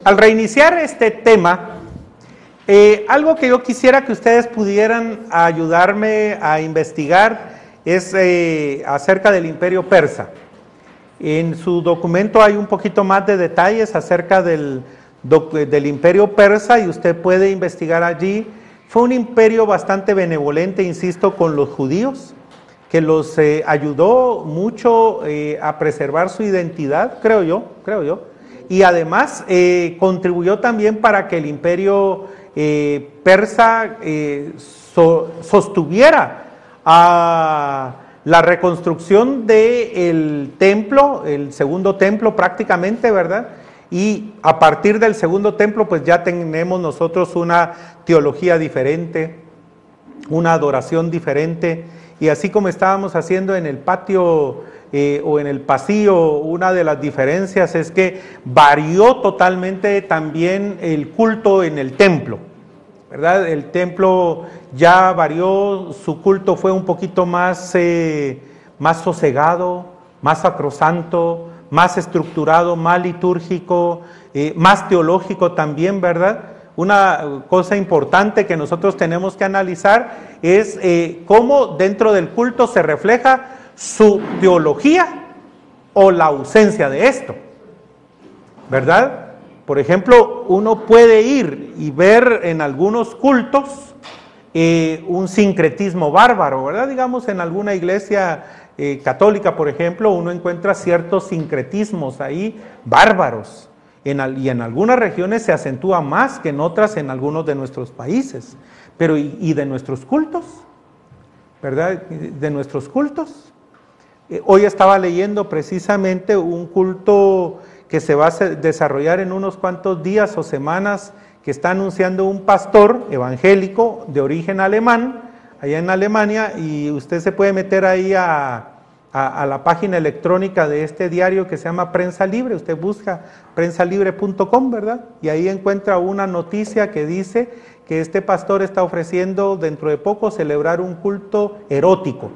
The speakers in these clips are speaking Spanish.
Al reiniciar este tema, algo que yo quisiera que ustedes pudieran ayudarme a investigar es acerca del Imperio Persa. En su documento hay un poquito más de detalles acerca del Imperio Persa y usted puede investigar allí. Fue un imperio bastante benevolente, insisto, con los judíos, que los ayudó mucho a preservar su identidad, creo yo, y además contribuyó también para que el imperio persa sostuviera a la reconstrucción del templo, el segundo templo prácticamente, ¿verdad? Y a partir del segundo templo pues ya tenemos nosotros una teología diferente, una adoración diferente, y así como estábamos haciendo en el patio o en el pasillo, una de las diferencias es que varió totalmente también el culto en el templo, ¿verdad? El templo ya varió, su culto fue un poquito más sosegado, más sacrosanto, más estructurado, más litúrgico, más teológico también, ¿verdad? Una cosa importante que nosotros tenemos que analizar es cómo dentro del culto se refleja su teología o la ausencia de esto, ¿verdad? Por ejemplo, uno puede ir y ver en algunos cultos un sincretismo bárbaro, ¿verdad? Digamos, en alguna iglesia católica, por ejemplo, uno encuentra ciertos sincretismos ahí bárbaros. Y en algunas regiones se acentúa más que en otras en algunos de nuestros países. Pero ¿y de nuestros cultos? ¿Verdad? De nuestros cultos. Hoy estaba leyendo precisamente un culto que se va a desarrollar en unos cuantos días o semanas, que está anunciando un pastor evangélico de origen alemán, allá en Alemania, y usted se puede meter ahí a la página electrónica de este diario que se llama Prensa Libre, usted busca prensalibre.com, ¿verdad? Y ahí encuentra una noticia que dice que este pastor está ofreciendo dentro de poco celebrar un culto erótico,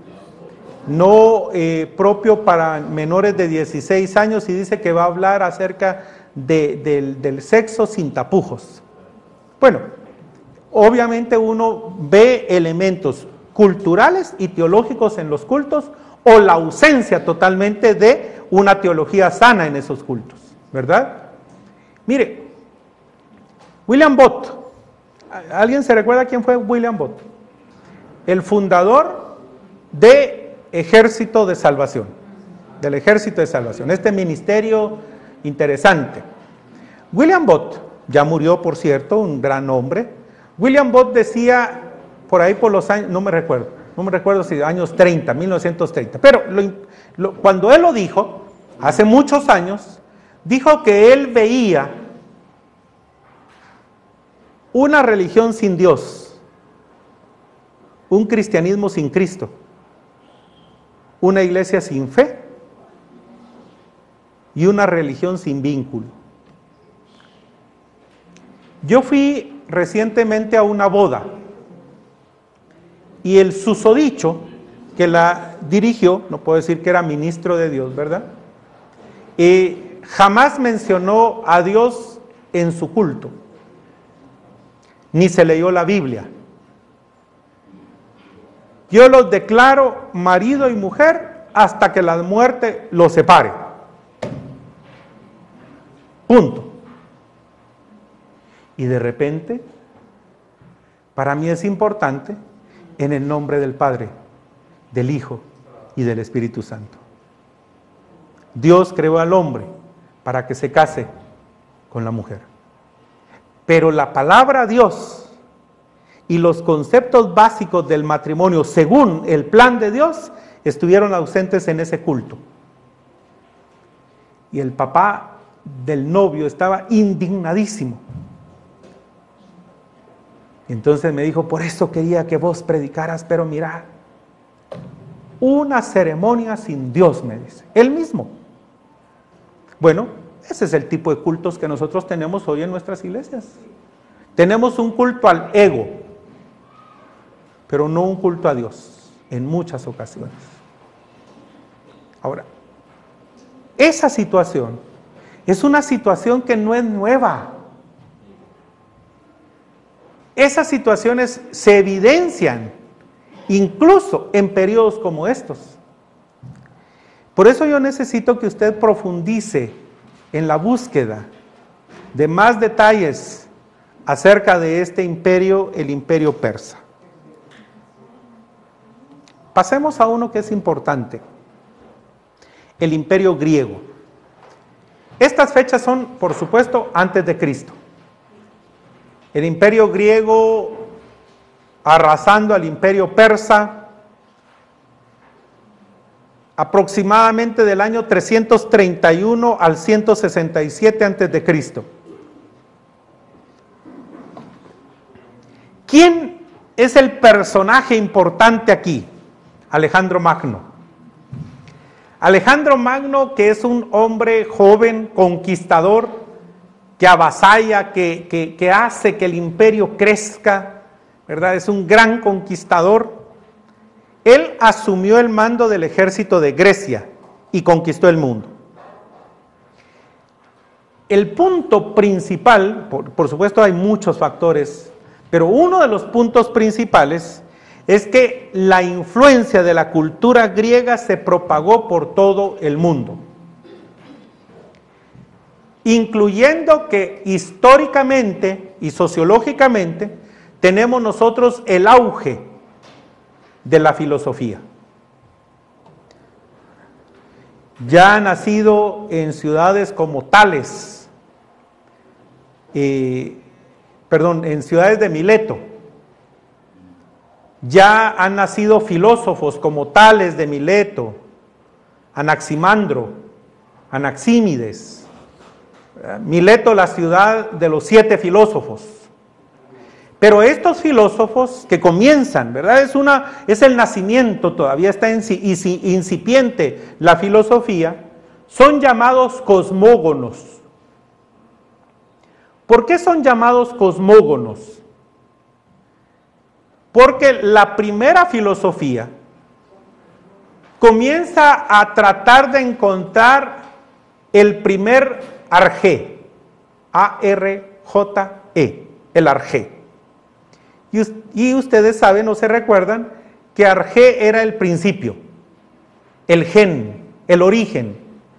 no propio para menores de 16 años, y dice que va a hablar acerca del sexo sin tapujos. Bueno, obviamente uno ve elementos culturales y teológicos en los cultos, o la ausencia totalmente de una teología sana en esos cultos, ¿verdad? Mire, William Bott, ¿alguien se recuerda quién fue William Bott? El fundador de Ejército de Salvación, del Ejército de Salvación, este ministerio interesante. William Bott, ya murió por cierto, un gran hombre. William Bott decía, por ahí por los años, no me recuerdo si años 30, 1930, pero cuando él lo dijo, hace muchos años, dijo que él veía una religión sin Dios, un cristianismo sin Cristo, una iglesia sin fe y una religión sin vínculo. Yo fui recientemente a una boda y el susodicho que la dirigió, no puedo decir que era ministro de Dios, ¿verdad? Jamás mencionó a Dios en su culto, ni se leyó la Biblia. Yo los declaro marido y mujer hasta que la muerte los separe. Punto. Y de repente, para mí es importante, en el nombre del Padre, del Hijo y del Espíritu Santo. Dios creó al hombre para que se case con la mujer. Pero la palabra Dios y los conceptos básicos del matrimonio, según el plan de Dios, estuvieron ausentes en ese culto. Y el papá del novio estaba indignadísimo. Entonces me dijo, por eso quería que vos predicaras, pero mirá, una ceremonia sin Dios, me dice, él mismo. Bueno, ese es el tipo de cultos que nosotros tenemos hoy en nuestras iglesias. Tenemos un culto al ego, pero no un culto a Dios, en muchas ocasiones. Ahora, esa situación es una situación que no es nueva. Esas situaciones se evidencian incluso en periodos como estos. Por eso yo necesito que usted profundice en la búsqueda de más detalles acerca de este imperio, el imperio persa. Pasemos a uno que es importante, el imperio griego. Estas fechas son, por supuesto, antes de Cristo. El imperio griego arrasando al imperio persa aproximadamente del año 331 al 167 antes de Cristo. ¿Quién es el personaje importante aquí? Alejandro Magno. Alejandro Magno, que es un hombre joven, conquistador, que avasalla, que hace que el imperio crezca, ¿verdad? Es un gran conquistador. Él asumió el mando del ejército de Grecia y conquistó el mundo. El punto principal, por supuesto hay muchos factores, pero uno de los puntos principales es que la influencia de la cultura griega se propagó por todo el mundo, incluyendo que históricamente y sociológicamente tenemos nosotros el auge de la filosofía. Ya ha nacido en ciudades como Tales, en ciudades de Mileto. Ya han nacido filósofos como Tales de Mileto, Anaximandro, Anaxímenes. Mileto, la ciudad de los 7 filósofos. Pero estos filósofos que comienzan, ¿verdad? Es el nacimiento, todavía está incipiente la filosofía, son llamados cosmógonos. ¿Por qué son llamados cosmógonos? Porque la primera filosofía comienza a tratar de encontrar el primer arjé, A-R-J-E, el arjé. Y ustedes saben o se recuerdan que arjé era el principio, el gen, el origen.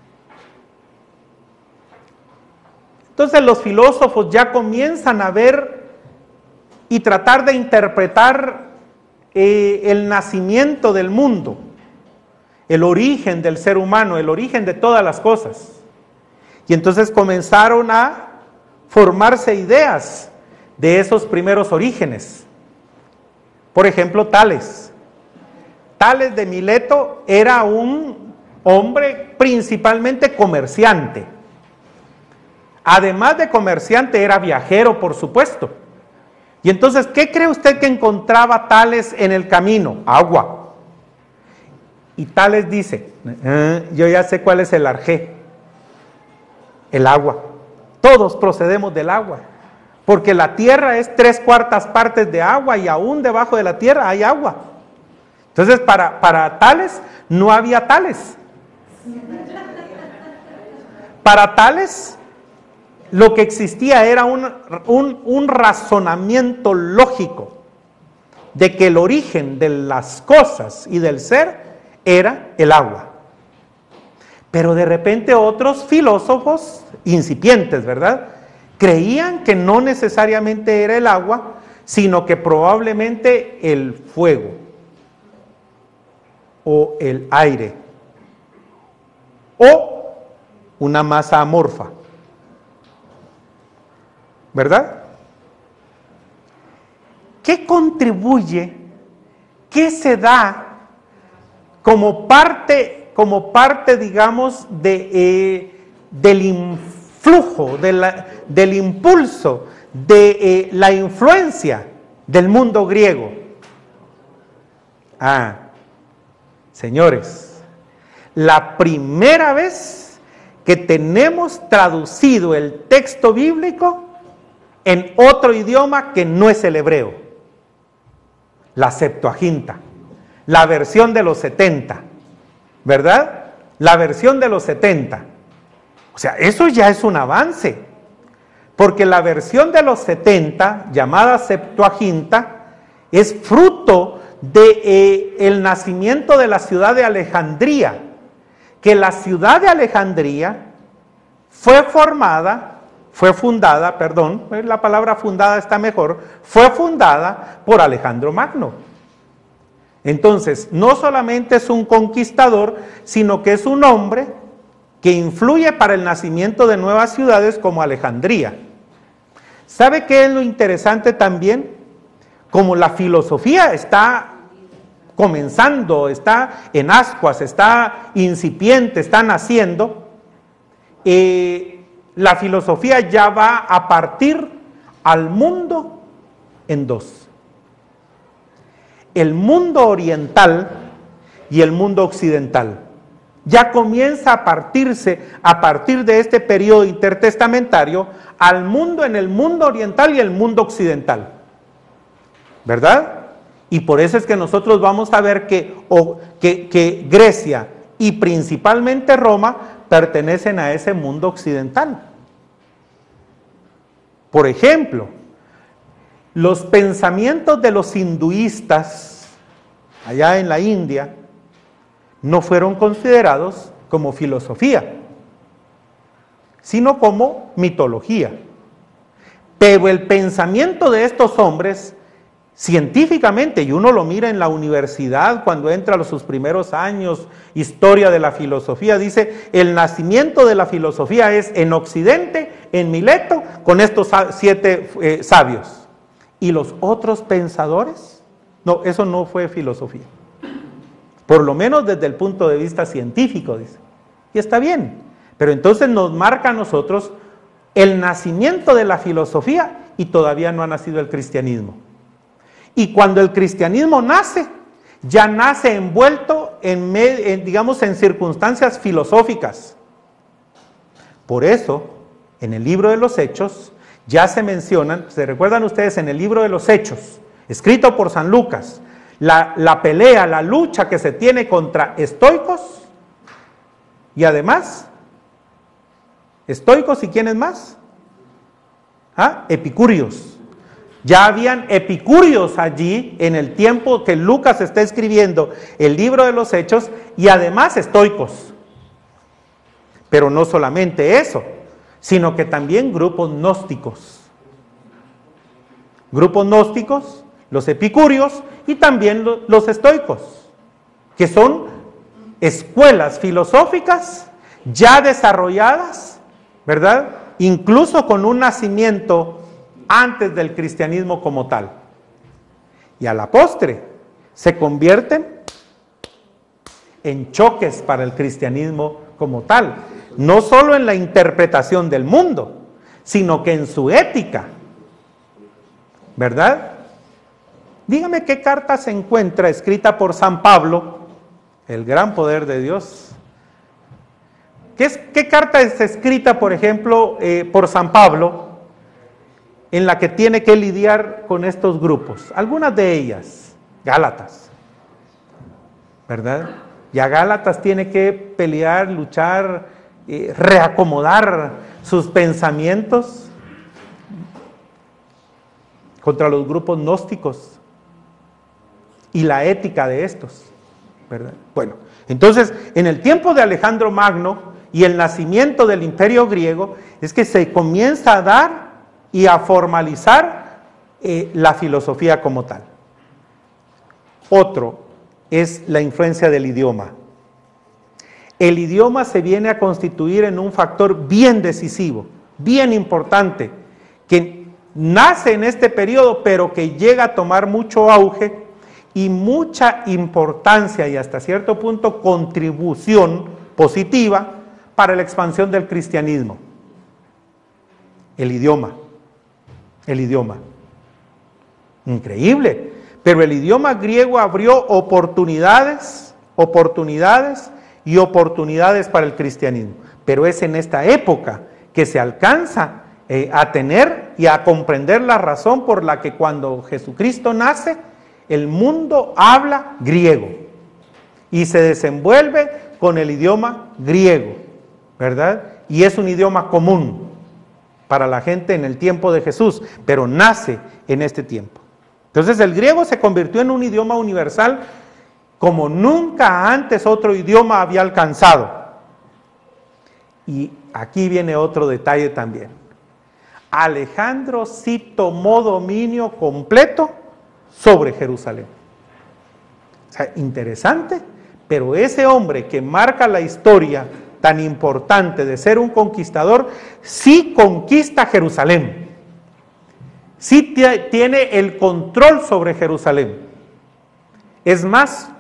Entonces los filósofos ya comienzan a ver y tratar de interpretar el nacimiento del mundo, el origen del ser humano, el origen de todas las cosas. Y entonces comenzaron a formarse ideas de esos primeros orígenes. Por ejemplo, Tales. Tales de Mileto era un hombre principalmente comerciante. Además de comerciante, era viajero, por supuesto. Y entonces, ¿qué cree usted que encontraba Tales en el camino? Agua. Y Tales dice, yo ya sé cuál es el arjé, el agua. Todos procedemos del agua, porque la tierra es 3/4 partes de agua y aún debajo de la tierra hay agua. Entonces, para Tales no había Tales. Para Tales, lo que existía era un razonamiento lógico de que el origen de las cosas y del ser era el agua. Pero de repente otros filósofos incipientes, ¿verdad?, creían que no necesariamente era el agua, sino que probablemente el fuego o el aire o una masa amorfa, ¿verdad? ¿Qué contribuye? ¿Qué se da como parte, digamos, del influjo, del impulso, de la influencia del mundo griego? Señores, la primera vez que tenemos traducido el texto bíblico en otro idioma que no es el hebreo, la Septuaginta, la versión de los 70, ¿verdad? La versión de los 70. O sea, eso ya es un avance, porque la versión de los 70, llamada Septuaginta, es fruto de el nacimiento de la ciudad de Alejandría, que la ciudad de Alejandría fue fundada, la palabra fundada está mejor, fue fundada por Alejandro Magno. Entonces, no solamente es un conquistador, sino que es un hombre que influye para el nacimiento de nuevas ciudades como Alejandría. ¿Sabe qué es lo interesante también? Como la filosofía está comenzando, está en ascuas, está incipiente, está naciendo, la filosofía ya va a partir al mundo en dos: el mundo oriental y el mundo occidental. Ya comienza a partirse a partir de este periodo intertestamentario al mundo en el mundo oriental y el mundo occidental, ¿verdad? Y por eso es que nosotros vamos a ver que Grecia y principalmente Roma pertenecen a ese mundo occidental. Por ejemplo, los pensamientos de los hinduistas allá en la India no fueron considerados como filosofía, sino como mitología. Pero el pensamiento de estos hombres, científicamente, y uno lo mira en la universidad cuando entra a sus primeros años, historia de la filosofía, dice, el nacimiento de la filosofía es en Occidente, en Mileto, con estos 7 sabios. ¿Y los otros pensadores? No, eso no fue filosofía. Por lo menos desde el punto de vista científico, dice. Y está bien, pero entonces nos marca a nosotros el nacimiento de la filosofía y todavía no ha nacido el cristianismo. Y cuando el cristianismo nace, ya nace envuelto en circunstancias filosóficas. Por eso, en el libro de los Hechos, ya se mencionan, ¿se recuerdan ustedes en el libro de los Hechos, escrito por San Lucas, la pelea, la lucha que se tiene contra estoicos y además, estoicos y quiénes más? Epicúreos. Ya habían epicúreos allí en el tiempo que Lucas está escribiendo el libro de los Hechos y además estoicos. Pero no solamente eso, sino que también grupos gnósticos. Grupos gnósticos, los epicúreos y también los estoicos, que son escuelas filosóficas ya desarrolladas, ¿verdad? Incluso con un nacimiento antes del cristianismo como tal. Y a la postre se convierten en choques para el cristianismo como tal, no solo en la interpretación del mundo, sino que en su ética, ¿verdad? Dígame qué carta se encuentra escrita por San Pablo, el gran poder de Dios. ¿Qué carta es escrita, por ejemplo, por San Pablo, en la que tiene que lidiar con estos grupos? Algunas de ellas, Gálatas, ¿verdad? Y a Gálatas tiene que pelear, luchar, reacomodar sus pensamientos contra los grupos gnósticos y la ética de estos, ¿verdad? Bueno, entonces, en el tiempo de Alejandro Magno y el nacimiento del Imperio griego, es que se comienza a dar y a formalizar la filosofía como tal. Otro es la influencia del idioma. El idioma se viene a constituir en un factor bien decisivo, bien importante, que nace en este periodo, pero que llega a tomar mucho auge y mucha importancia y hasta cierto punto contribución positiva para la expansión del cristianismo. El idioma. Increíble, pero el idioma griego abrió oportunidades para el cristianismo. Pero es en esta época que se alcanza a tener y a comprender la razón por la que cuando Jesucristo nace, el mundo habla griego y se desenvuelve con el idioma griego, ¿verdad? y es un idioma común para la gente en el tiempo de Jesús, pero nace en este tiempo. Entonces el griego se convirtió en un idioma universal como nunca antes otro idioma había alcanzado. Y aquí viene otro detalle también. Alejandro sí tomó dominio completo sobre Jerusalén. O sea, interesante, pero ese hombre que marca la historia tan importante de ser un conquistador, sí conquista Jerusalén. Sí tiene el control sobre Jerusalén. Es más,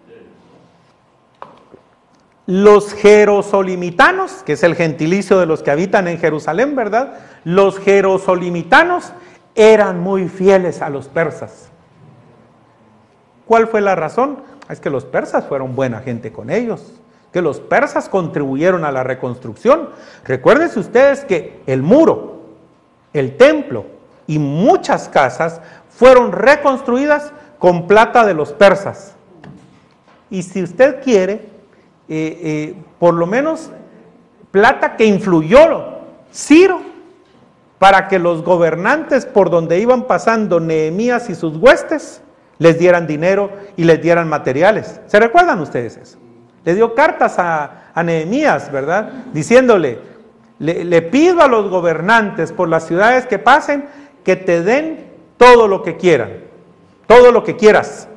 los jerosolimitanos, que es el gentilicio de los que habitan en Jerusalén, ¿verdad? Los jerosolimitanos eran muy fieles a los persas. ¿Cuál fue la razón? Es que los persas fueron buena gente con ellos, que los persas contribuyeron a la reconstrucción. Recuérdense ustedes que el muro, el templo y muchas casas fueron reconstruidas con plata de los persas. Y si usted quiere, por lo menos plata que influyó Ciro para que los gobernantes por donde iban pasando Nehemías y sus huestes les dieran dinero y les dieran materiales. ¿Se recuerdan ustedes eso? Le dio cartas a Nehemías, ¿verdad? Diciéndole, le pido a los gobernantes por las ciudades que pasen que te den todo lo que quieran, todo lo que quieras.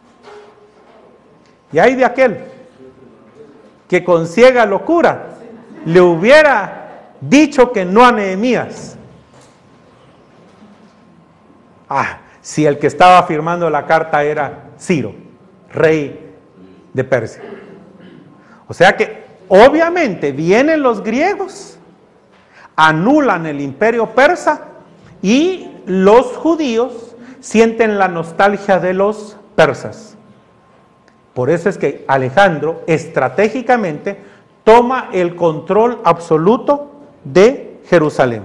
Y hay de aquel que con ciega locura le hubiera dicho que no a Nehemías. Si el que estaba firmando la carta era Ciro, rey de Persia. O sea que obviamente vienen los griegos, anulan el imperio persa y los judíos sienten la nostalgia de los persas. Por eso es que Alejandro estratégicamente toma el control absoluto de Jerusalén.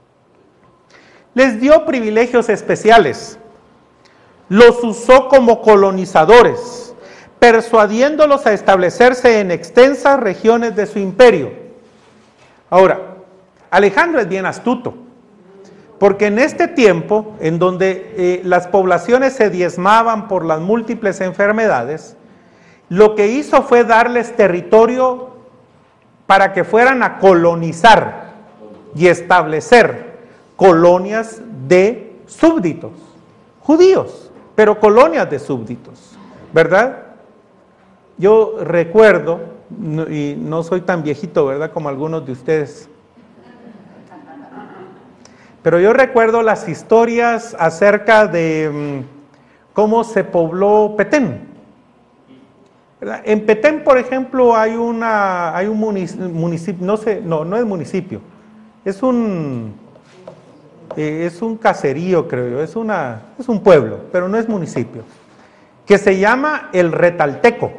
Les dio privilegios especiales, los usó como colonizadores, persuadiéndolos a establecerse en extensas regiones de su imperio. Ahora, Alejandro es bien astuto, porque en este tiempo, en donde las poblaciones se diezmaban por las múltiples enfermedades, lo que hizo fue darles territorio para que fueran a colonizar y establecer colonias de súbditos, judíos, pero colonias de súbditos, ¿verdad? Yo recuerdo, y no soy tan viejito, ¿verdad?, como algunos de ustedes, pero yo recuerdo las historias acerca de cómo se pobló Petén. ¿Verdad? En Petén, por ejemplo, hay un municipio, no es municipio, es un caserío, creo yo, es un pueblo, pero no es municipio, que se llama El Retalteco.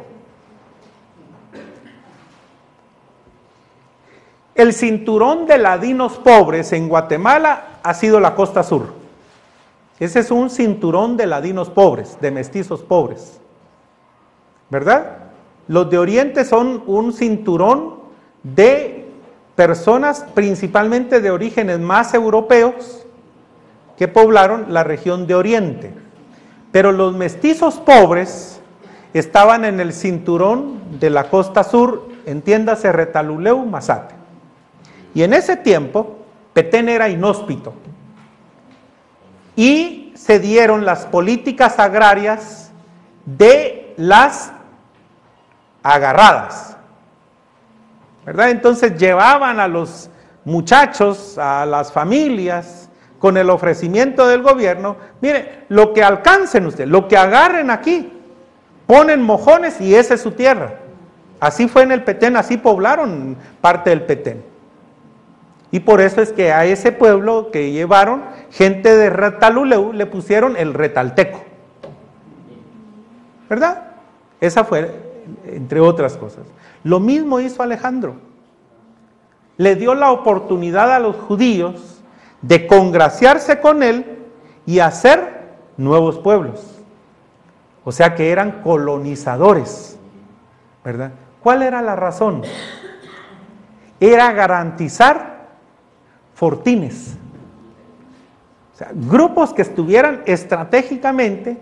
El cinturón de ladinos pobres en Guatemala ha sido la costa sur. Ese es un cinturón de ladinos pobres, de mestizos pobres, ¿verdad? Los de Oriente son un cinturón de personas principalmente de orígenes más europeos que poblaron la región de Oriente. Pero los mestizos pobres estaban en el cinturón de la costa sur, entiéndase Retaluleu, Mazate. Y en ese tiempo, Petén era inhóspito. Y se dieron las políticas agrarias de las agarradas, ¿verdad? Entonces llevaban a los muchachos, a las familias, con el ofrecimiento del gobierno, mire, lo que alcancen ustedes, lo que agarren aquí, ponen mojones y esa es su tierra. Así fue en el Petén, así poblaron parte del Petén. Y por eso es que a ese pueblo que llevaron, gente de Retaluleu, le pusieron el Retalteco, ¿verdad? Esa fue, entre otras cosas. Lo mismo hizo Alejandro. Le dio la oportunidad a los judíos de congraciarse con él y hacer nuevos pueblos. O sea que eran colonizadores, ¿verdad? ¿Cuál era la razón? era garantizar fortines. O sea, grupos que estuvieran estratégicamente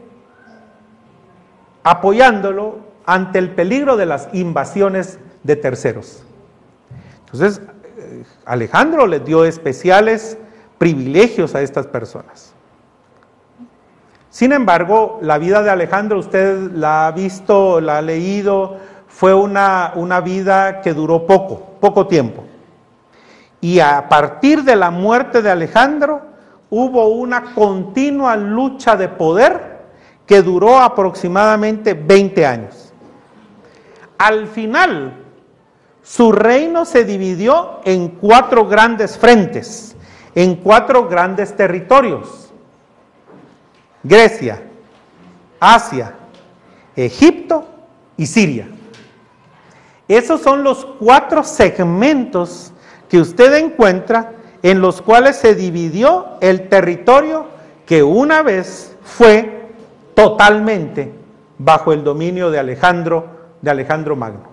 apoyándolo ante el peligro de las invasiones de terceros. Entonces, Alejandro les dio especiales privilegios a estas personas. Sin embargo, la vida de Alejandro, usted la ha visto, la ha leído, fue una vida que duró poco tiempo. Y a partir de la muerte de Alejandro, hubo una continua lucha de poder que duró aproximadamente 20 años. Al final, su reino se dividió en 4 grandes frentes, en 4 grandes territorios: Grecia, Asia, Egipto y Siria. Esos son los 4 segmentos que usted encuentra en los cuales se dividió el territorio que una vez fue totalmente bajo el dominio de Alejandro Magno.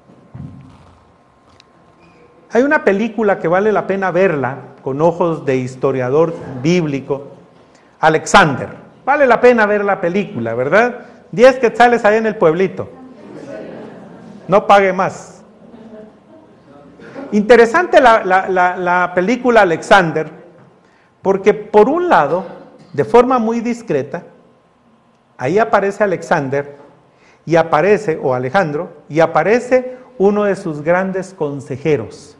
Hay una película que vale la pena verla con ojos de historiador bíblico, Alexander. Vale la pena ver la película, ¿verdad? 10 quetzales ahí en el pueblito. No pague más. Interesante la película Alexander, porque por un lado, de forma muy discreta, ahí aparece Alexander y aparece, o Alejandro, y aparece uno de sus grandes consejeros.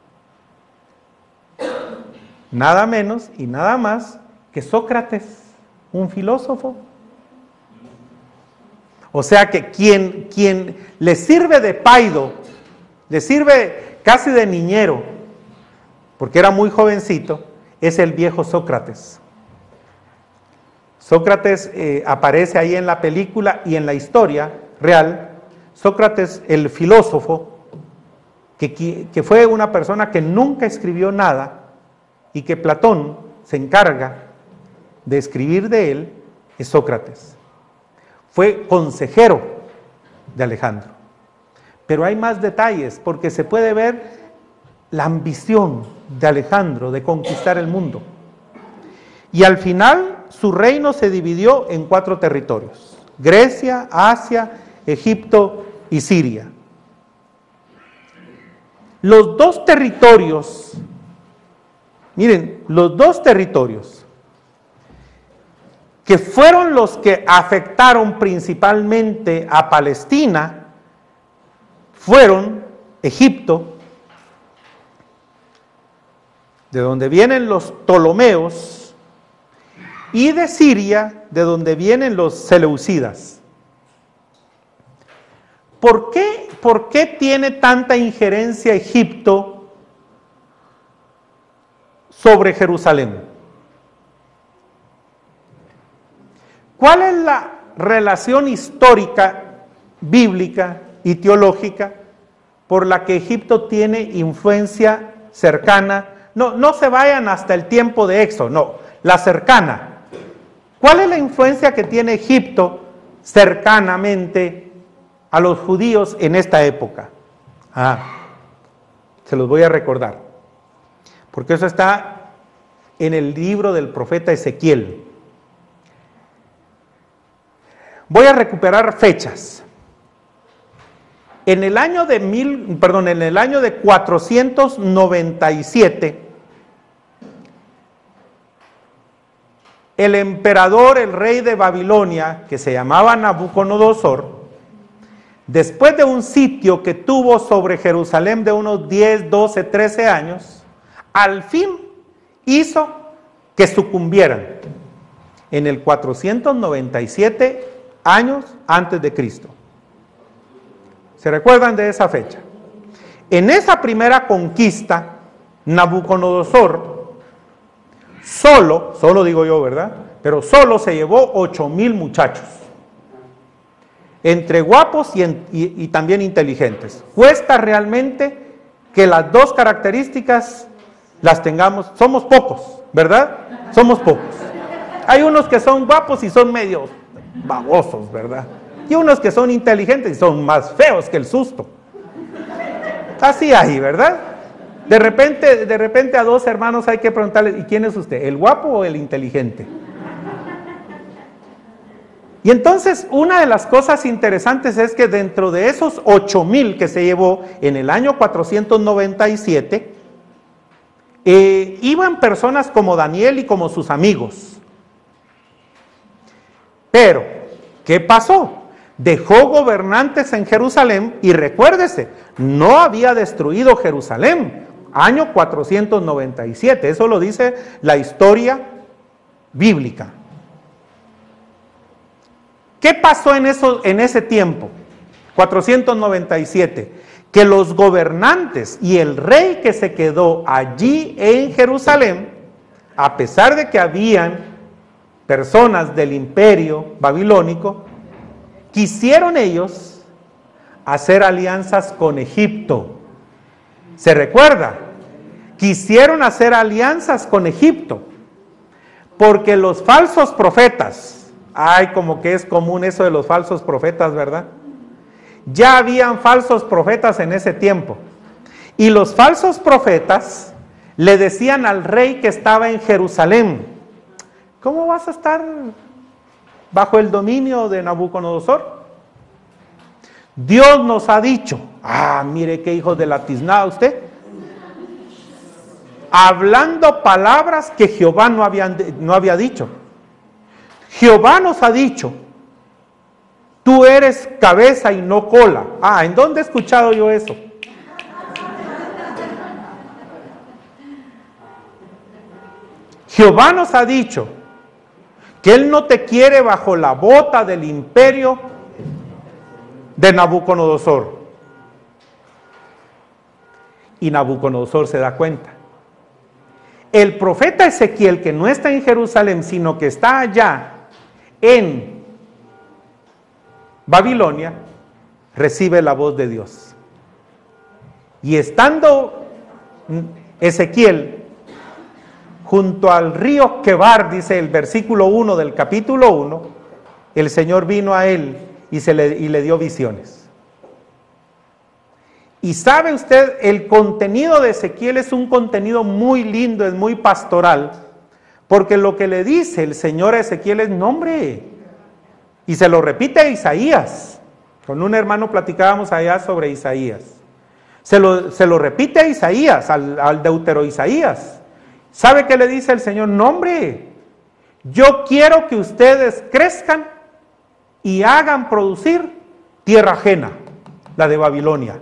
Nada menos y nada más que Sócrates, un filósofo. O sea que quien le sirve de paido, le sirve casi de niñero, porque era muy jovencito, es el viejo Sócrates. Sócrates aparece ahí en la película y en la historia real. Sócrates, el filósofo, que fue una persona que nunca escribió nada y que Platón se encarga de escribir de él, es Sócrates. Fue consejero de Alejandro. Pero hay más detalles, porque se puede ver la ambición de Alejandro de conquistar el mundo. Y al final su reino se dividió en 4 territorios: Grecia, Asia, Egipto y Siria. Los 2 territorios, miren, los 2 territorios que fueron los que afectaron principalmente a Palestina fueron Egipto, de donde vienen los Ptolomeos, y de Siria, de donde vienen los seleucidas. ¿Por qué tiene tanta injerencia Egipto sobre Jerusalén? ¿Cuál es la relación histórica, bíblica y teológica por la que Egipto tiene influencia cercana? No se vayan hasta el tiempo de Éxodo, no, la cercana. ¿Cuál es la influencia que tiene Egipto cercanamente a los judíos en esta época? Se los voy a recordar, porque eso está en el libro del profeta Ezequiel. Voy a recuperar fechas. En el año de 497, el emperador, el rey de Babilonia, que se llamaba Nabucodonosor, después de un sitio que tuvo sobre Jerusalén de unos 10, 12, 13 años, al fin hizo que sucumbieran en el 497 años antes de Cristo. ¿Se recuerdan de esa fecha? En esa primera conquista, Nabucodonosor solo digo yo, ¿verdad? Pero solo se llevó 8,000 muchachos, entre guapos y también inteligentes. Cuesta realmente que las 2 características las tengamos. Somos pocos, ¿verdad? Somos pocos. Hay unos que son guapos y son medios babosos, ¿verdad? Y unos que son inteligentes y son más feos que el susto. Así hay, ¿verdad? De repente a dos hermanos hay que preguntarles, ¿y quién es usted? ¿El guapo o el inteligente? Y entonces una de las cosas interesantes es que dentro de esos 8,000 que se llevó en el año 497, iban personas como Daniel y como sus amigos. Pero, ¿qué pasó? Dejó gobernantes en Jerusalén y recuérdese, no había destruido Jerusalén, año 497, eso lo dice la historia bíblica. ¿Qué pasó en ese tiempo? 497, que los gobernantes y el rey que se quedó allí en Jerusalén, a pesar de que habían personas del imperio babilónico, quisieron ellos hacer alianzas con Egipto. ¿Se recuerda? Quisieron hacer alianzas con Egipto, porque los falsos profetas, ay, como que es común eso de los falsos profetas, ¿verdad? Ya habían falsos profetas en ese tiempo. Y los falsos profetas le decían al rey que estaba en Jerusalén, ¿cómo vas a estar bajo el dominio de Nabucodonosor? Dios nos ha dicho, mire qué hijo de la tiznada usted, hablando palabras que Jehová no había dicho. Jehová nos ha dicho, tú eres cabeza y no cola. ¿En dónde he escuchado yo eso? Jehová nos ha dicho que Él no te quiere bajo la bota del imperio de Nabucodonosor. Y Nabucodonosor se da cuenta. El profeta Ezequiel, que no está en Jerusalén, sino que está allá en Babilonia, recibe la voz de Dios. Y estando Ezequiel junto al río Quebar, dice el versículo 1 del capítulo 1, el Señor vino a él y le dio visiones. Y sabe usted, el contenido de Ezequiel es un contenido muy lindo, es muy pastoral, porque lo que le dice el Señor a Ezequiel es nombre, y se lo repite a Isaías. Con un hermano platicábamos allá sobre Isaías. Se lo repite a Isaías, al deutero Isaías. ¿Sabe qué le dice el Señor? Nombre, yo quiero que ustedes crezcan y hagan producir tierra ajena, la de Babilonia.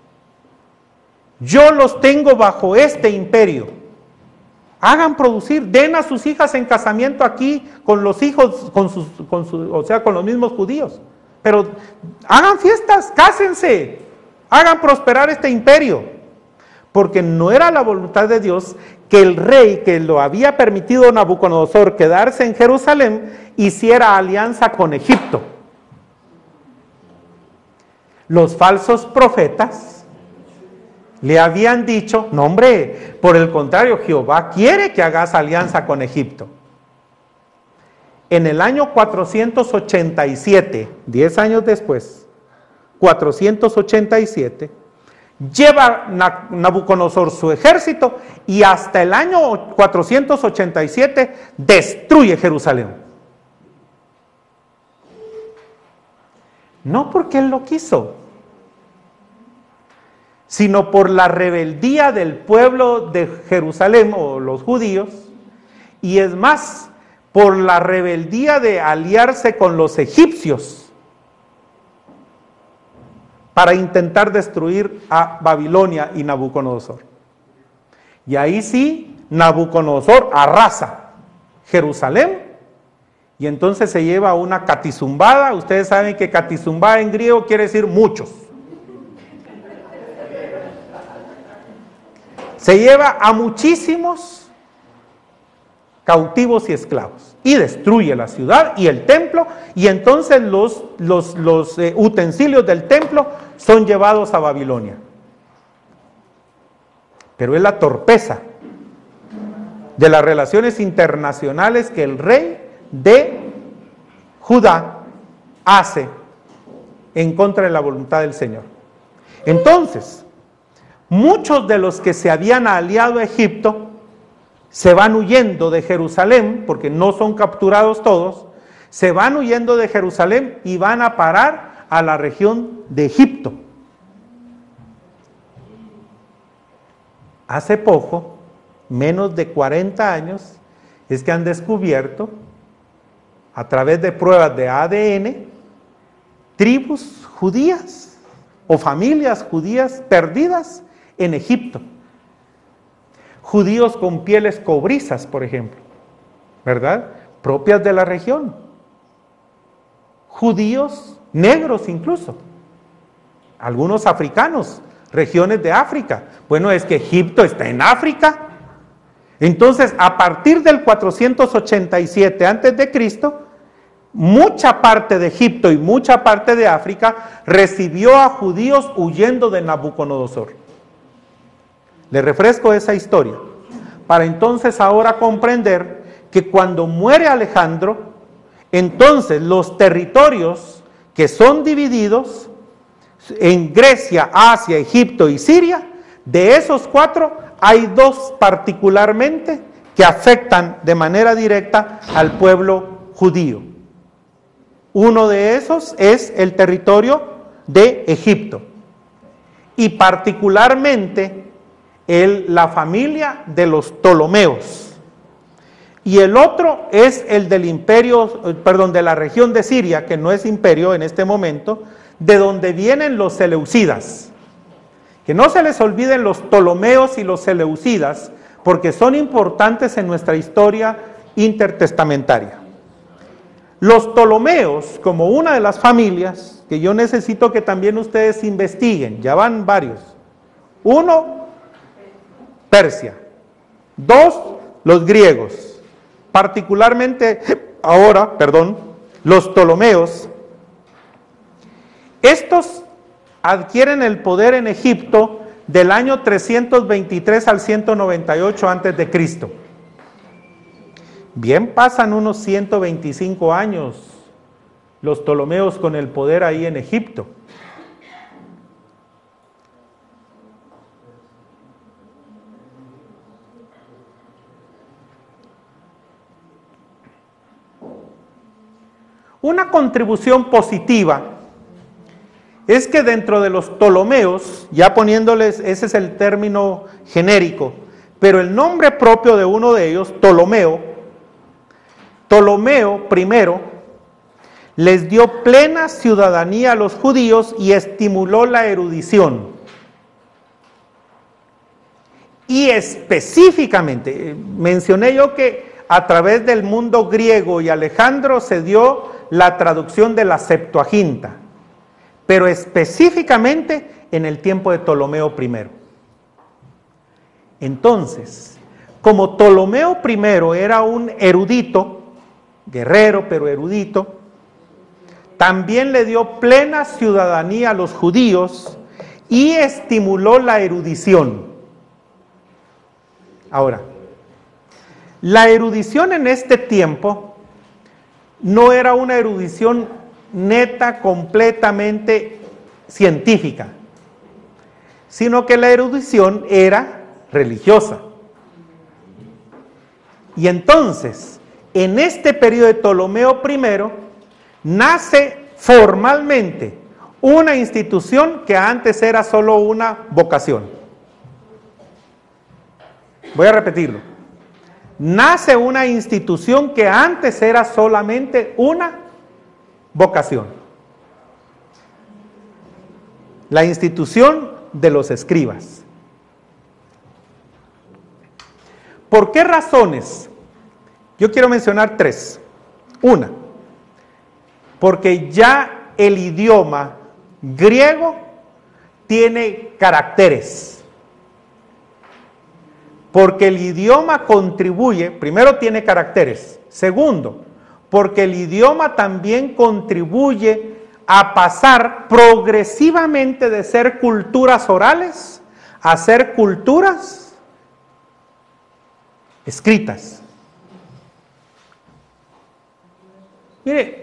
Yo los tengo bajo este imperio. Hagan producir, den a sus hijas en casamiento aquí con los hijos, o sea, con los mismos judíos. Pero hagan fiestas, cásense, hagan prosperar este imperio. Porque no era la voluntad de Dios que el rey que lo había permitido Nabucodonosor quedarse en Jerusalén hiciera alianza con Egipto. Los falsos profetas le habían dicho, no hombre, por el contrario, Jehová quiere que hagas alianza con Egipto. En el año 487, 10 años después, 487, lleva Nabucodonosor su ejército y hasta el año 487 destruye Jerusalén. No porque él lo quiso, sino por la rebeldía del pueblo de Jerusalén o los judíos, y es más, por la rebeldía de aliarse con los egipcios para intentar destruir a Babilonia y Nabucodonosor. Y ahí sí, Nabucodonosor arrasa Jerusalén y entonces se lleva una catizumbada. Ustedes saben que catizumbada en griego quiere decir muchos. Se lleva a muchísimos cautivos y esclavos y destruye la ciudad y el templo, y entonces los utensilios del templo son llevados a Babilonia. Pero es la torpeza de las relaciones internacionales que el rey de Judá hace en contra de la voluntad del Señor. Entonces, muchos de los que se habían aliado a Egipto se van huyendo de Jerusalén, porque no son capturados todos, se van huyendo de Jerusalén y van a parar a la región de Egipto. Hace poco, menos de 40 años, es que han descubierto, a través de pruebas de ADN, tribus judías o familias judías perdidas en Egipto. Judíos con pieles cobrizas, por ejemplo, ¿verdad? Propias de la región. Judíos negros incluso. Algunos africanos, regiones de África. Bueno, es que Egipto está en África. Entonces, a partir del 487 a.C., mucha parte de Egipto y mucha parte de África recibió a judíos huyendo de Nabucodonosor. Le refresco esa historia, para entonces ahora comprender que cuando muere Alejandro, entonces los territorios que son divididos en Grecia, Asia, Egipto y Siria, de esos 4 hay 2 particularmente que afectan de manera directa al pueblo judío. Uno de esos es el territorio de Egipto y particularmente la familia de los Ptolomeos, y el otro es el del de la región de Siria, que no es imperio en este momento, de donde vienen los seleucidas. Que no se les olviden los Ptolomeos y los seleucidas, porque son importantes en nuestra historia intertestamentaria. Los Ptolomeos, como una de las familias, que yo necesito que también ustedes investiguen, ya van varios. 1, Persia. 2, los griegos. Particularmente ahora, los Ptolomeos. Estos adquieren el poder en Egipto del año 323 al 198 antes de Cristo. Bien, pasan unos 125 años los Ptolomeos con el poder ahí en Egipto. Una contribución positiva es que dentro de los Ptolomeos, ya poniéndoles, ese es el término genérico, pero el nombre propio de uno de ellos, Ptolomeo primero, les dio plena ciudadanía a los judíos y estimuló la erudición. Y específicamente, mencioné yo que a través del mundo griego y Alejandro se dio la traducción de la Septuaginta, pero específicamente en el tiempo de Ptolomeo I. Entonces, como Ptolomeo I era un erudito, guerrero pero erudito, también le dio plena ciudadanía a los judíos y estimuló la erudición. Ahora, la erudición en este tiempo no era una erudición neta, completamente científica, sino que la erudición era religiosa. Y entonces, en este periodo de Ptolomeo I, nace formalmente una institución que antes era solo una vocación. Voy a repetirlo. Nace una institución que antes era solamente una vocación. La institución de los escribas. ¿Por qué razones? Yo quiero mencionar 3. Una, porque ya el idioma griego tiene caracteres. Porque el idioma contribuye, primero tiene caracteres. Segundo, porque el idioma también contribuye a pasar progresivamente de ser culturas orales a ser culturas escritas. Mire,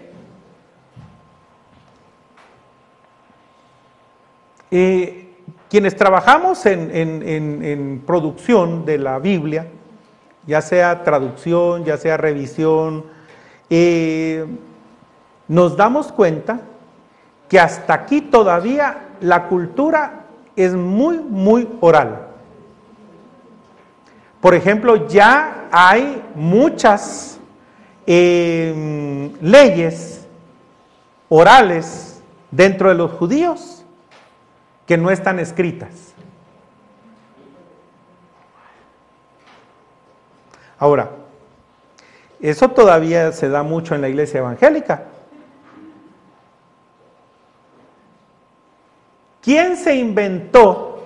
quienes trabajamos en producción de la Biblia, ya sea traducción, ya sea revisión, nos damos cuenta que hasta aquí todavía la cultura es muy, muy oral. Por ejemplo, ya hay muchas leyes orales dentro de los judíos que no están escritas. Ahora, eso todavía se da mucho en la iglesia evangélica. ¿Quién se inventó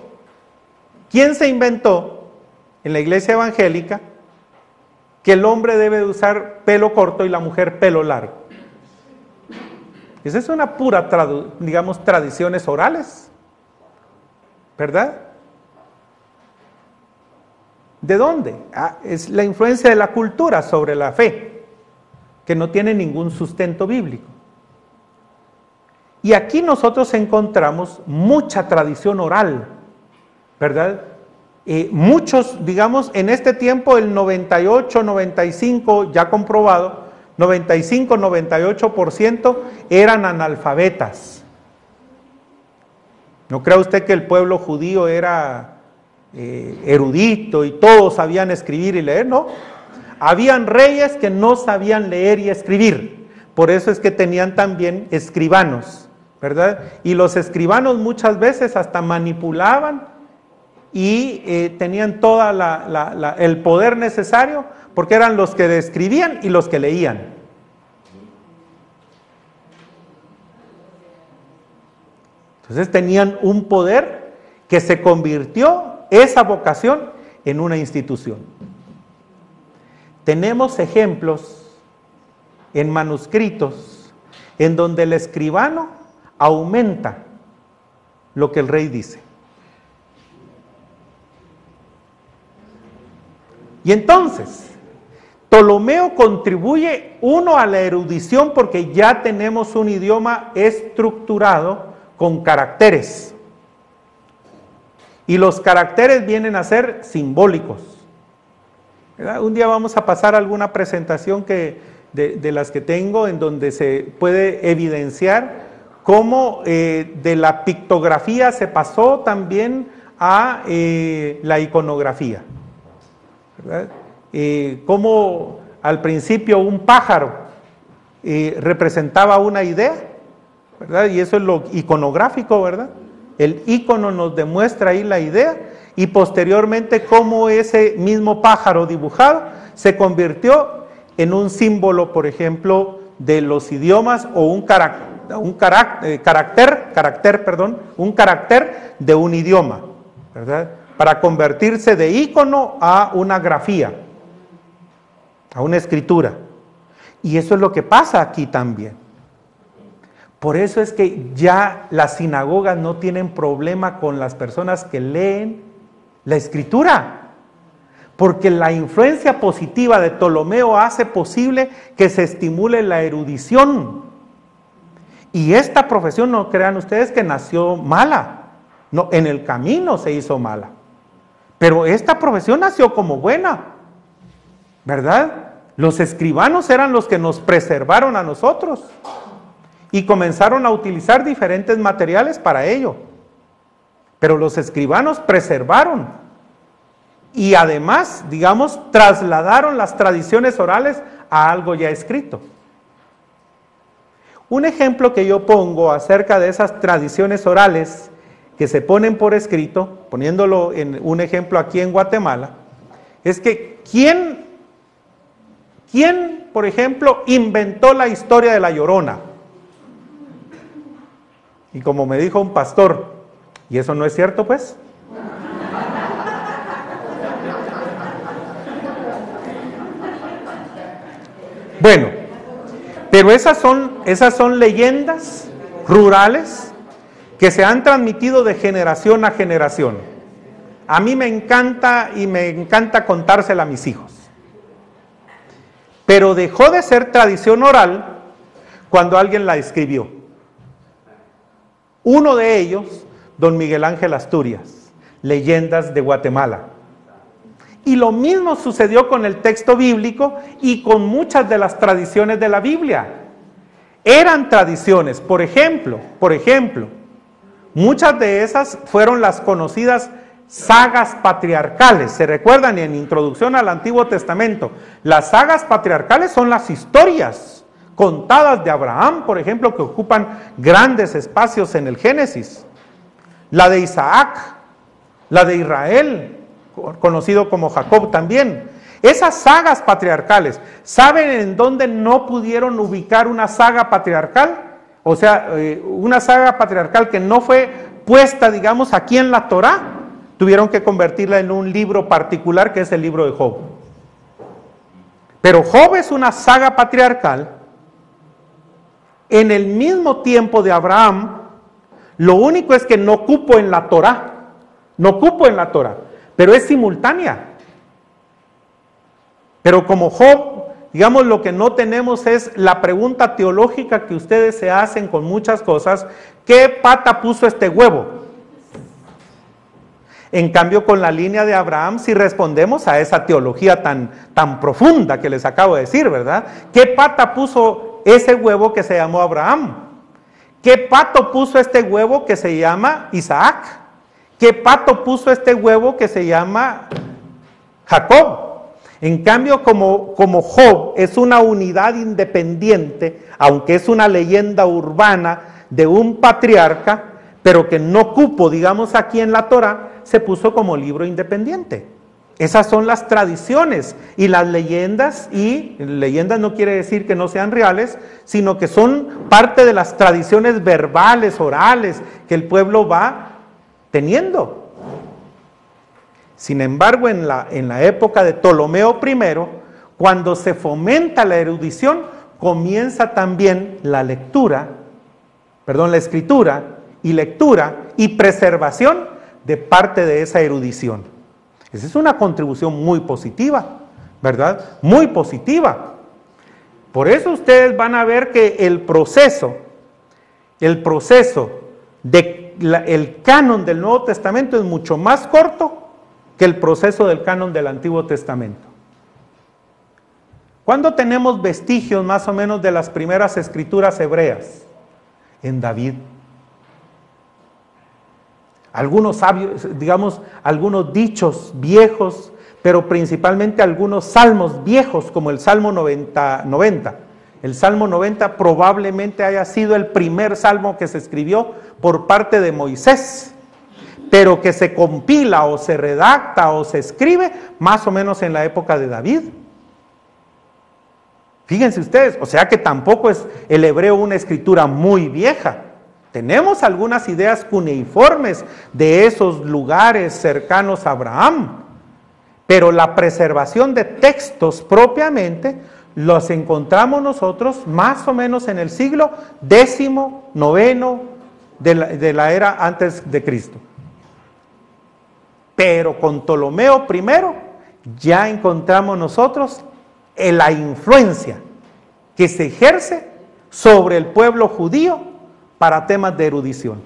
en la iglesia evangélica que el hombre debe de usar pelo corto y la mujer pelo largo? Esa es una pura, digamos, tradiciones orales, ¿verdad? ¿De dónde? Es la influencia de la cultura sobre la fe, que no tiene ningún sustento bíblico. Y aquí nosotros encontramos mucha tradición oral, ¿verdad? Muchos, digamos, en este tiempo el 98, 95, ya comprobado, 95, 98% eran analfabetas. No crea usted que el pueblo judío era erudito y todos sabían escribir y leer, no. Habían reyes que no sabían leer y escribir, por eso es que tenían también escribanos, ¿verdad? Y los escribanos muchas veces hasta manipulaban y tenían todo el poder necesario, porque eran los que escribían y los que leían. Entonces tenían un poder que se convirtió esa vocación en una institución. Tenemos ejemplos en manuscritos en donde el escribano aumenta lo que el rey dice. Y entonces, Ptolomeo contribuye a la erudición porque ya tenemos un idioma estructurado con caracteres. Y los caracteres vienen a ser simbólicos, ¿verdad? Un día vamos a pasar alguna presentación de las que tengo en donde se puede evidenciar cómo de la pictografía se pasó también a la iconografía, ¿verdad? Cómo al principio un pájaro representaba una idea, ¿verdad? Y eso es lo iconográfico, ¿verdad? El ícono nos demuestra ahí la idea y posteriormente cómo ese mismo pájaro dibujado se convirtió en un símbolo, por ejemplo, de los idiomas o un carácter de un idioma, ¿verdad? Para convertirse de ícono a una grafía, a una escritura. Y eso es lo que pasa aquí también. Por eso es que ya las sinagogas no tienen problema con las personas que leen la escritura, porque la influencia positiva de Ptolomeo hace posible que se estimule la erudición. Y esta profesión, no crean ustedes que nació mala, no, en el camino se hizo mala, pero esta profesión nació como buena, ¿verdad? Los escribanos eran los que nos preservaron a nosotros y comenzaron a utilizar diferentes materiales para ello. Pero los escribanos preservaron y además, digamos, trasladaron las tradiciones orales a algo ya escrito. Un ejemplo que yo pongo acerca de esas tradiciones orales que se ponen por escrito, poniéndolo en un ejemplo aquí en Guatemala, es que ¿quién, por ejemplo, inventó la historia de La Llorona? Y como me dijo un pastor, ¿y eso no es cierto, pues? Bueno, pero esas son leyendas rurales que se han transmitido de generación a generación. A mí me encanta contársela a mis hijos. Pero dejó de ser tradición oral cuando alguien la escribió. Uno de ellos don Miguel Ángel Asturias, Leyendas de Guatemala. Y lo mismo sucedió con el texto bíblico y con muchas de las tradiciones de la Biblia. Eran tradiciones, por ejemplo, muchas de esas fueron las conocidas sagas patriarcales. ¿Se recuerdan? En Introducción al Antiguo Testamento, las sagas patriarcales son las historias contadas de Abraham, por ejemplo, que ocupan grandes espacios en el Génesis. La de Isaac, la de Israel, conocido como Jacob también. Esas sagas patriarcales, ¿saben en dónde no pudieron ubicar una saga patriarcal? O sea, una saga patriarcal que no fue puesta, digamos, aquí en la Torá, tuvieron que convertirla en un libro particular que es el libro de Job. Pero Job es una saga patriarcal en el mismo tiempo de Abraham. Lo único es que no cupo en la Torá, pero es simultánea. Pero como Job, digamos, lo que no tenemos es la pregunta teológica que ustedes se hacen con muchas cosas: ¿qué pata puso este huevo? En cambio, con la línea de Abraham, si respondemos a esa teología tan profunda que les acabo de decir, ¿verdad? ¿Qué pata puso ese huevo que se llamó Abraham? ¿Qué pato puso este huevo que se llama Isaac? ¿Qué pato puso este huevo que se llama Jacob? En cambio, como Job es una unidad independiente, aunque es una leyenda urbana de un patriarca, pero que no cupo, digamos, aquí en la Torá, se puso como libro independiente. Esas son las tradiciones y las leyendas, y leyendas no quiere decir que no sean reales, sino que son parte de las tradiciones verbales, orales, que el pueblo va teniendo. Sin embargo, en la época de Ptolomeo I, cuando se fomenta la erudición, comienza también la escritura y lectura y preservación de parte de esa erudición. Esa es una contribución muy positiva, ¿verdad? Muy positiva. Por eso ustedes van a ver que el proceso del canon del Nuevo Testamento es mucho más corto que el proceso del canon del Antiguo Testamento. ¿Cuándo tenemos vestigios más o menos de las primeras escrituras hebreas? En David. Algunos sabios, digamos, algunos dichos viejos, pero principalmente algunos salmos viejos, como el Salmo 90. El Salmo 90 probablemente haya sido el primer salmo que se escribió por parte de Moisés, pero que se compila o se redacta o se escribe más o menos en la época de David. Fíjense ustedes, o sea que tampoco es el hebreo una escritura muy vieja. Tenemos algunas ideas cuneiformes de esos lugares cercanos a Abraham, pero la preservación de textos propiamente los encontramos nosotros más o menos en el siglo XIX de la era antes de Cristo. Pero con Ptolomeo I ya encontramos nosotros la influencia que se ejerce sobre el pueblo judío para temas de erudición.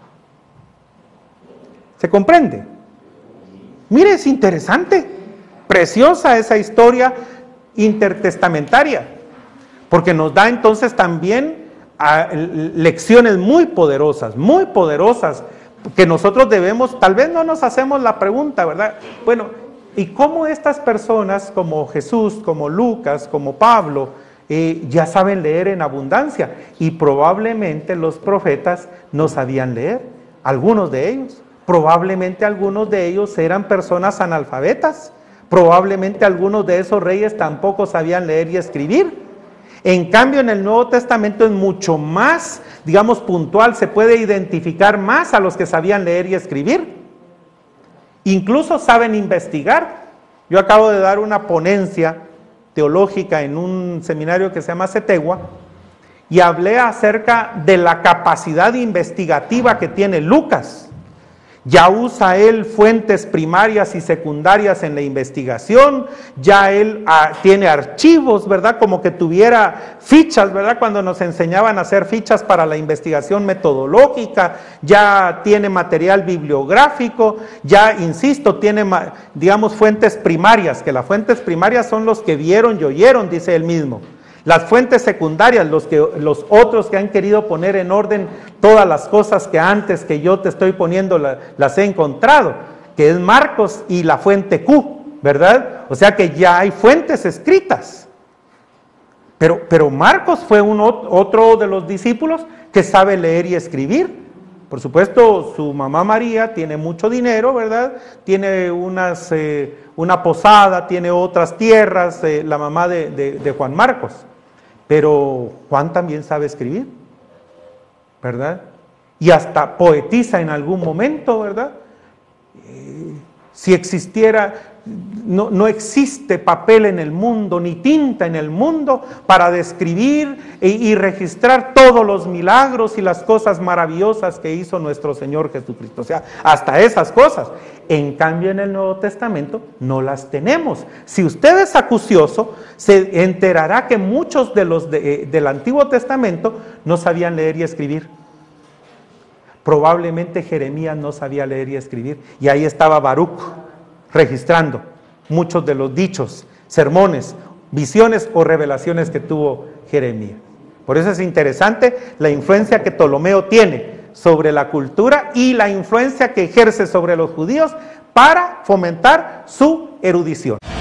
¿Se comprende? Mire, es interesante, preciosa esa historia intertestamentaria, porque nos da entonces también lecciones muy poderosas, que nosotros debemos, tal vez no nos hacemos la pregunta, ¿verdad? Bueno, ¿y cómo estas personas como Jesús, como Lucas, como Pablo, ya saben leer en abundancia? Y probablemente los profetas no sabían leer, algunos de ellos. Probablemente algunos de ellos eran personas analfabetas. Probablemente algunos de esos reyes tampoco sabían leer y escribir. En cambio, en el Nuevo Testamento es mucho más, digamos, puntual, se puede identificar más a los que sabían leer y escribir. Incluso saben investigar. Yo acabo de dar una ponencia teológica en un seminario que se llama CETEGUA y hablé acerca de la capacidad investigativa que tiene Lucas. Ya usa él fuentes primarias y secundarias en la investigación, ya él tiene archivos, ¿verdad? Como que tuviera fichas, ¿verdad? Cuando nos enseñaban a hacer fichas para la investigación metodológica, ya tiene material bibliográfico, ya, insisto, tiene, digamos, fuentes primarias, que las fuentes primarias son los que vieron y oyeron, dice él mismo. Las fuentes secundarias, los otros que han querido poner en orden todas las cosas que antes que yo te estoy poniendo las he encontrado, que es Marcos y la fuente Q, ¿verdad? O sea que ya hay fuentes escritas. Pero Marcos fue otro de los discípulos que sabe leer y escribir. Por supuesto, su mamá María tiene mucho dinero, ¿verdad? Tiene una posada, tiene otras tierras, la mamá de Juan Marcos. Pero Juan también sabe escribir, ¿verdad? Y hasta poetiza en algún momento, ¿verdad? Si existiera, no existe papel en el mundo, ni tinta en el mundo para describir y registrar todos los milagros y las cosas maravillosas que hizo nuestro Señor Jesucristo. O sea, hasta esas cosas. En cambio, en el Nuevo Testamento no las tenemos. Si usted es acucioso, se enterará que muchos de los del Antiguo Testamento no sabían leer y escribir. Probablemente Jeremías no sabía leer y escribir, y ahí estaba Baruch registrando muchos de los dichos, sermones, visiones o revelaciones que tuvo Jeremías. Por eso es interesante la influencia que Ptolomeo tiene sobre la cultura y la influencia que ejerce sobre los judíos para fomentar su erudición.